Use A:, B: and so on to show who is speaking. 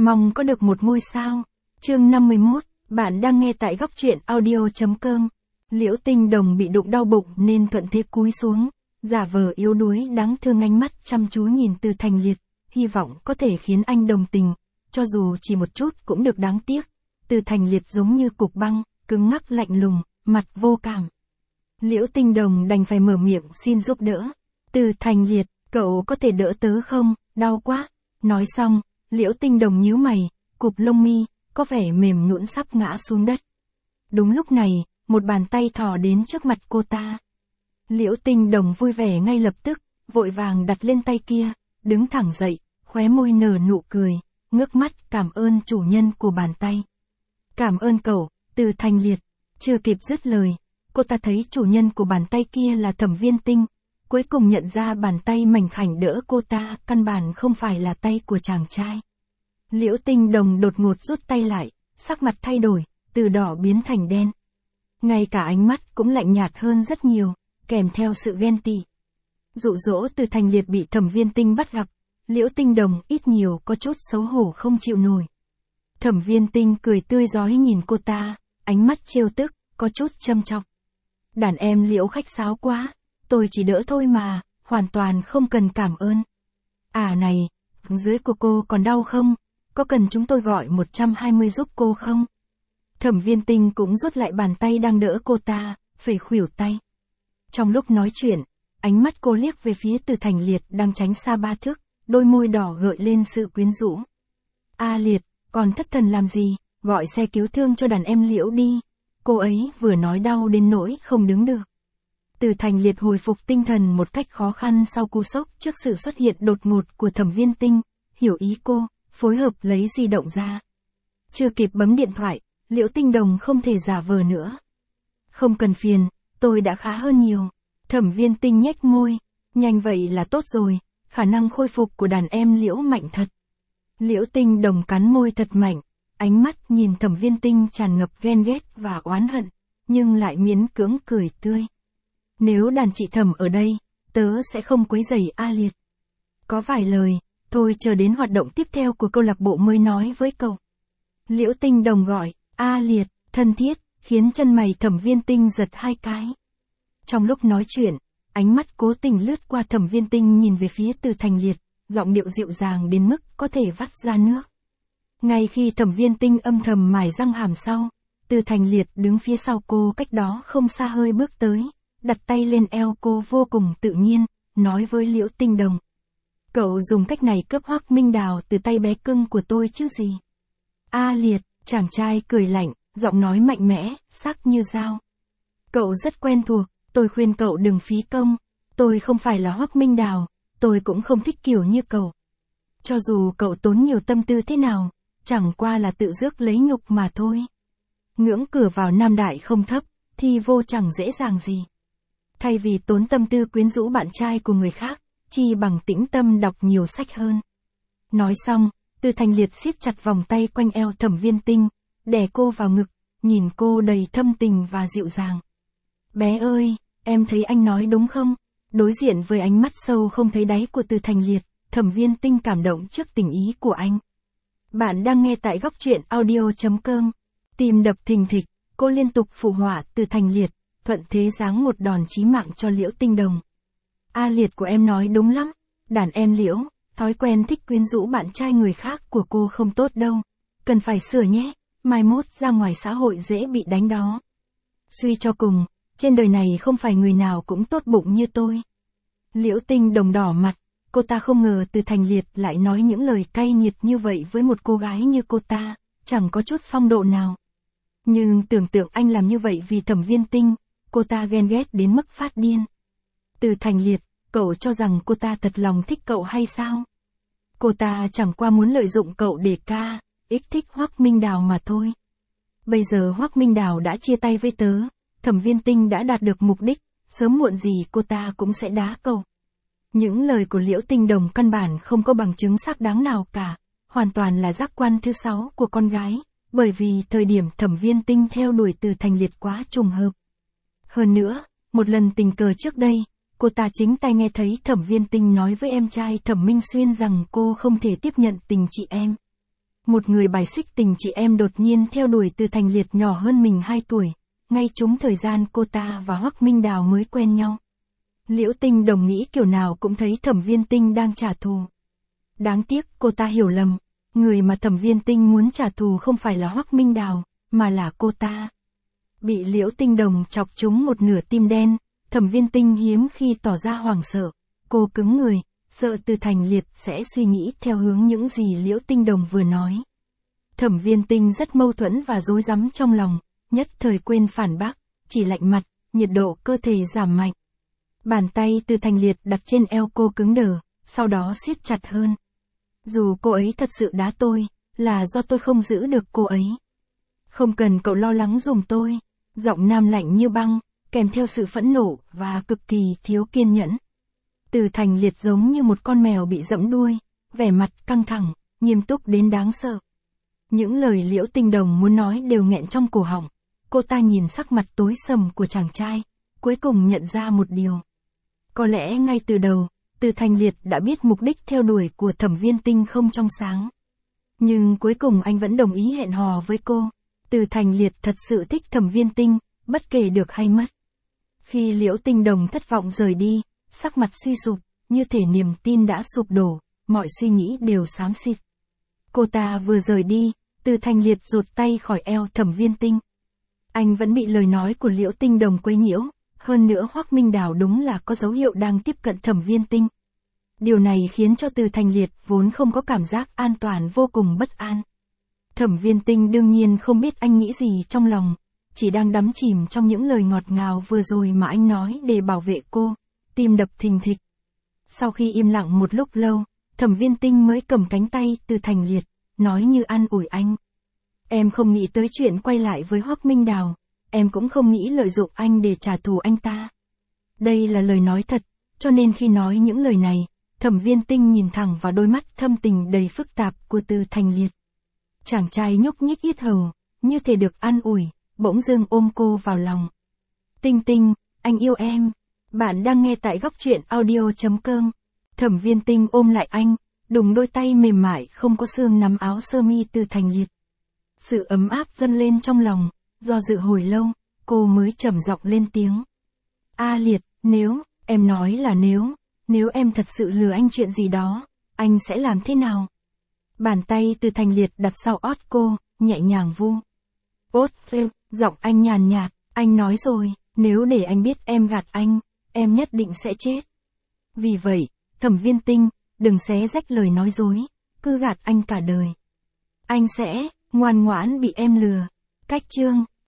A: Mong có được một ngôi sao. Chương 51, bạn đang nghe tại góc truyện audio.com. Liễu Tinh Đồng bị đụng đau bụng nên thuận thế cúi xuống, giả vờ yếu đuối đáng thương, ánh mắt chăm chú nhìn Từ Thành Liệt, hy vọng có thể khiến anh đồng tình, cho dù chỉ một chút cũng được. Đáng tiếc, Từ Thành Liệt giống như cục băng, cứng ngắc lạnh lùng, mặt vô cảm. Liễu Tinh Đồng đành phải mở miệng xin giúp đỡ. Từ Thành Liệt, cậu có thể đỡ tớ không, đau quá. Nói xong, Liễu Tinh Đồng nhíu mày, cụp lông mi, có vẻ mềm nhũn sắp ngã xuống đất. Đúng lúc này, một bàn tay thò đến trước mặt cô ta. Liễu Tinh Đồng vui vẻ ngay lập tức, vội vàng đặt lên tay kia, đứng thẳng dậy, khóe môi nở nụ cười, ngước mắt cảm ơn chủ nhân của bàn tay. Cảm ơn cậu, Từ Thành Liệt. Chưa kịp dứt lời, cô ta thấy chủ nhân của bàn tay kia là Thẩm Viên Tinh, cuối cùng nhận ra bàn tay mảnh khảnh đỡ cô ta căn bản không phải là tay của chàng trai. Liễu Tinh Đồng đột ngột rút tay lại, sắc mặt thay đổi, từ đỏ biến thành đen. Ngay cả ánh mắt cũng lạnh nhạt hơn rất nhiều, kèm theo sự ghen tị. Dụ dỗ Từ Thành Liệt bị Thẩm Viên Tinh bắt gặp, Liễu Tinh Đồng ít nhiều có chút xấu hổ không chịu nổi. Thẩm Viên Tinh cười tươi rói nhìn cô ta, ánh mắt trêu tức, có chút châm chọc. Đàn em Liễu khách sáo quá, tôi chỉ đỡ thôi mà, hoàn toàn không cần cảm ơn. À này, dưới của cô còn đau không? Có cần chúng tôi gọi 120 giúp cô không? Thẩm Viên Tinh cũng rút lại bàn tay đang đỡ cô ta, phẩy khuỷu tay. Trong lúc nói chuyện, ánh mắt cô liếc về phía Từ Thành Liệt đang tránh xa 3 thước, đôi môi đỏ gợi lên sự quyến rũ. A Liệt, còn thất thần làm gì, gọi xe cứu thương cho đàn em Liễu đi. Cô ấy vừa nói đau đến nỗi không đứng được. Từ Thành Liệt hồi phục tinh thần một cách khó khăn sau cú sốc trước sự xuất hiện đột ngột của Thẩm Viên Tinh, hiểu ý cô, phối hợp lấy di động ra. Chưa kịp bấm điện thoại, Liễu Tinh Đồng không thể giả vờ nữa. Không cần phiền, tôi đã khá hơn nhiều. Thẩm Viên Tinh nhếch môi, nhanh vậy là tốt rồi, khả năng khôi phục của đàn em Liễu mạnh thật. Liễu Tinh Đồng cắn môi thật mạnh, ánh mắt nhìn Thẩm Viên Tinh tràn ngập ghen ghét và oán hận, nhưng lại miễn cưỡng cười tươi. Nếu đàn chị Thẩm ở đây, tớ sẽ không quấy rầy A Liệt. Có vài lời, thôi chờ đến hoạt động tiếp theo của câu lạc bộ mới nói với cậu. Liễu Tinh Đồng gọi, A Liệt, thân thiết, khiến chân mày Thẩm Viên Tinh giật 2 cái. Trong lúc nói chuyện, ánh mắt cố tình lướt qua Thẩm Viên Tinh nhìn về phía Từ Thành Liệt, giọng điệu dịu dàng đến mức có thể vắt ra nước. Ngay khi Thẩm Viên Tinh âm thầm mài răng hàm sau, Từ Thành Liệt đứng phía sau cô cách đó không xa hơi bước tới, đặt tay lên eo cô vô cùng tự nhiên, nói với Liễu Tinh Đồng. Cậu dùng cách này cướp Hoắc Minh Đào từ tay bé cưng của tôi chứ gì. A Liệt, chàng trai cười lạnh, giọng nói mạnh mẽ, sắc như dao. Cậu rất quen thuộc, tôi khuyên cậu đừng phí công, tôi không phải là Hoắc Minh Đào, tôi cũng không thích kiểu như cậu. Cho dù cậu tốn nhiều tâm tư thế nào, chẳng qua là tự rước lấy nhục mà thôi. Ngưỡng cửa vào nam đại không thấp, thì vô chẳng dễ dàng gì. Thay vì tốn tâm tư quyến rũ bạn trai của người khác, chi bằng tĩnh tâm đọc nhiều sách hơn. Nói xong, Từ Thành Liệt siết chặt vòng tay quanh eo Thẩm Viên Tinh, đè cô vào ngực, nhìn cô đầy thâm tình và dịu dàng. Bé ơi, em thấy anh nói đúng không? Đối diện với ánh mắt sâu không thấy đáy của Từ Thành Liệt, Thẩm Viên Tinh cảm động trước tình ý của anh. Bạn đang nghe tại góc truyện audio.com. Tim đập thình thịch, cô liên tục phụ họa Từ Thành Liệt, thuận thế giáng một đòn chí mạng cho Liễu Tinh Đồng. A Liệt của em nói đúng lắm, đàn em Liễu, thói quen thích quyến rũ bạn trai người khác của cô không tốt đâu, cần phải sửa nhé, mai mốt ra ngoài xã hội dễ bị đánh đó. Suy cho cùng, trên đời này không phải người nào cũng tốt bụng như tôi. Liễu Tinh Đồng đỏ mặt, cô ta không ngờ Từ Thành Liệt lại nói những lời cay nghiệt như vậy với một cô gái như cô ta, chẳng có chút phong độ nào. Nhưng tưởng tượng anh làm như vậy vì Thẩm Viên Tinh, cô ta ghen ghét đến mức phát điên. Từ Thành Liệt, cậu cho rằng cô ta thật lòng thích cậu hay sao? Cô ta chẳng qua muốn lợi dụng cậu để ích thích Hoắc Minh Đào mà thôi. Bây giờ Hoắc Minh Đào đã chia tay với tớ, Thẩm Viên Tinh đã đạt được mục đích, sớm muộn gì cô ta cũng sẽ đá cậu. Những lời của Liễu Tinh Đồng căn bản không có bằng chứng xác đáng nào cả, hoàn toàn là giác quan thứ 6 của con gái, bởi vì thời điểm Thẩm Viên Tinh theo đuổi Từ Thành Liệt quá trùng hợp. Hơn nữa, một lần tình cờ trước đây, cô ta chính tai nghe thấy Thẩm Viên Tinh nói với em trai Thẩm Minh Xuyên rằng cô không thể tiếp nhận tình chị em. Một người bài xích tình chị em đột nhiên theo đuổi Từ Thành Liệt nhỏ hơn mình 2 tuổi, ngay trúng thời gian cô ta và Hoắc Minh Đào mới quen nhau. Liễu Tinh Đồng nghĩ kiểu nào cũng thấy Thẩm Viên Tinh đang trả thù. Đáng tiếc cô ta hiểu lầm, người mà Thẩm Viên Tinh muốn trả thù không phải là Hoắc Minh Đào, mà là cô ta. Bị Liễu Tinh Đồng chọc trúng một nửa tim đen, Thẩm Viên Tinh hiếm khi tỏ ra hoảng sợ, cô cứng người, sợ Từ Thành Liệt sẽ suy nghĩ theo hướng những gì Liễu Tinh Đồng vừa nói. Thẩm Viên Tinh rất mâu thuẫn và rối rắm trong lòng, nhất thời quên phản bác, chỉ lạnh mặt, nhiệt độ cơ thể giảm mạnh. Bàn tay Từ Thành Liệt đặt trên eo cô cứng đờ, sau đó siết chặt hơn. Dù cô ấy thật sự đá tôi, là do tôi không giữ được cô ấy. Không cần cậu lo lắng giùm tôi. Giọng nam lạnh như băng, kèm theo sự phẫn nộ và cực kỳ thiếu kiên nhẫn. Từ Thành Liệt giống như một con mèo bị giẫm đuôi, vẻ mặt căng thẳng, nghiêm túc đến đáng sợ. Những lời Liễu Tinh Đồng muốn nói đều nghẹn trong cổ họng. Cô ta nhìn sắc mặt tối sầm của chàng trai, cuối cùng nhận ra một điều. Có lẽ ngay từ đầu, Từ Thành Liệt đã biết mục đích theo đuổi của Thẩm Viên Tinh không trong sáng. Nhưng cuối cùng anh vẫn đồng ý hẹn hò với cô. Từ Thành Liệt thật sự thích Thẩm Viên Tinh, bất kể được hay mất. Khi Liễu Tinh Đồng thất vọng rời đi, sắc mặt suy sụp, như thể niềm tin đã sụp đổ, mọi suy nghĩ đều xám xịt. Cô ta vừa rời đi, Từ Thành Liệt rụt tay khỏi eo Thẩm Viên Tinh. Anh vẫn bị lời nói của Liễu Tinh Đồng quấy nhiễu, hơn nữa Hoắc Minh Đào đúng là có dấu hiệu đang tiếp cận Thẩm Viên Tinh. Điều này khiến cho Từ Thành Liệt vốn không có cảm giác an toàn vô cùng bất an. Thẩm Viên Tinh đương nhiên không biết anh nghĩ gì trong lòng, chỉ đang đắm chìm trong những lời ngọt ngào vừa rồi mà anh nói để bảo vệ cô, tim đập thình thịch. Sau khi im lặng một lúc lâu, Thẩm Viên Tinh mới cầm cánh tay Từ Thành Liệt, nói như an ủi anh. Em không nghĩ tới chuyện quay lại với Hoắc Minh Đào, em cũng không nghĩ lợi dụng anh để trả thù anh ta. Đây là lời nói thật, cho nên khi nói những lời này, Thẩm Viên Tinh nhìn thẳng vào đôi mắt thâm tình đầy phức tạp của Từ Thành Liệt. Chàng trai nhúc nhích yết hầu, như thể được an ủi, bỗng dưng ôm cô vào lòng. Tinh Tinh, anh yêu em. Bạn đang nghe tại góc truyện audio.com. Thẩm Viên Tinh ôm lại anh, đùng đôi tay mềm mại không có xương nắm áo sơ mi Từ Thành Liệt. Sự ấm áp dâng lên trong lòng, do dự hồi lâu, cô mới trầm giọng lên tiếng. A Liệt, nếu, em nói là nếu em thật sự lừa anh chuyện gì đó, anh sẽ làm thế nào? Bàn tay Từ Thành Liệt đặt sau ót cô, nhẹ nhàng vu. Ốt, giọng anh nhàn nhạt, anh nói rồi, nếu để anh biết em gạt anh, em nhất định sẽ chết. Vì vậy, Thẩm Viên Tinh, đừng xé rách lời nói dối, cứ gạt anh cả đời. Anh sẽ ngoan ngoãn bị em lừa. Cách chương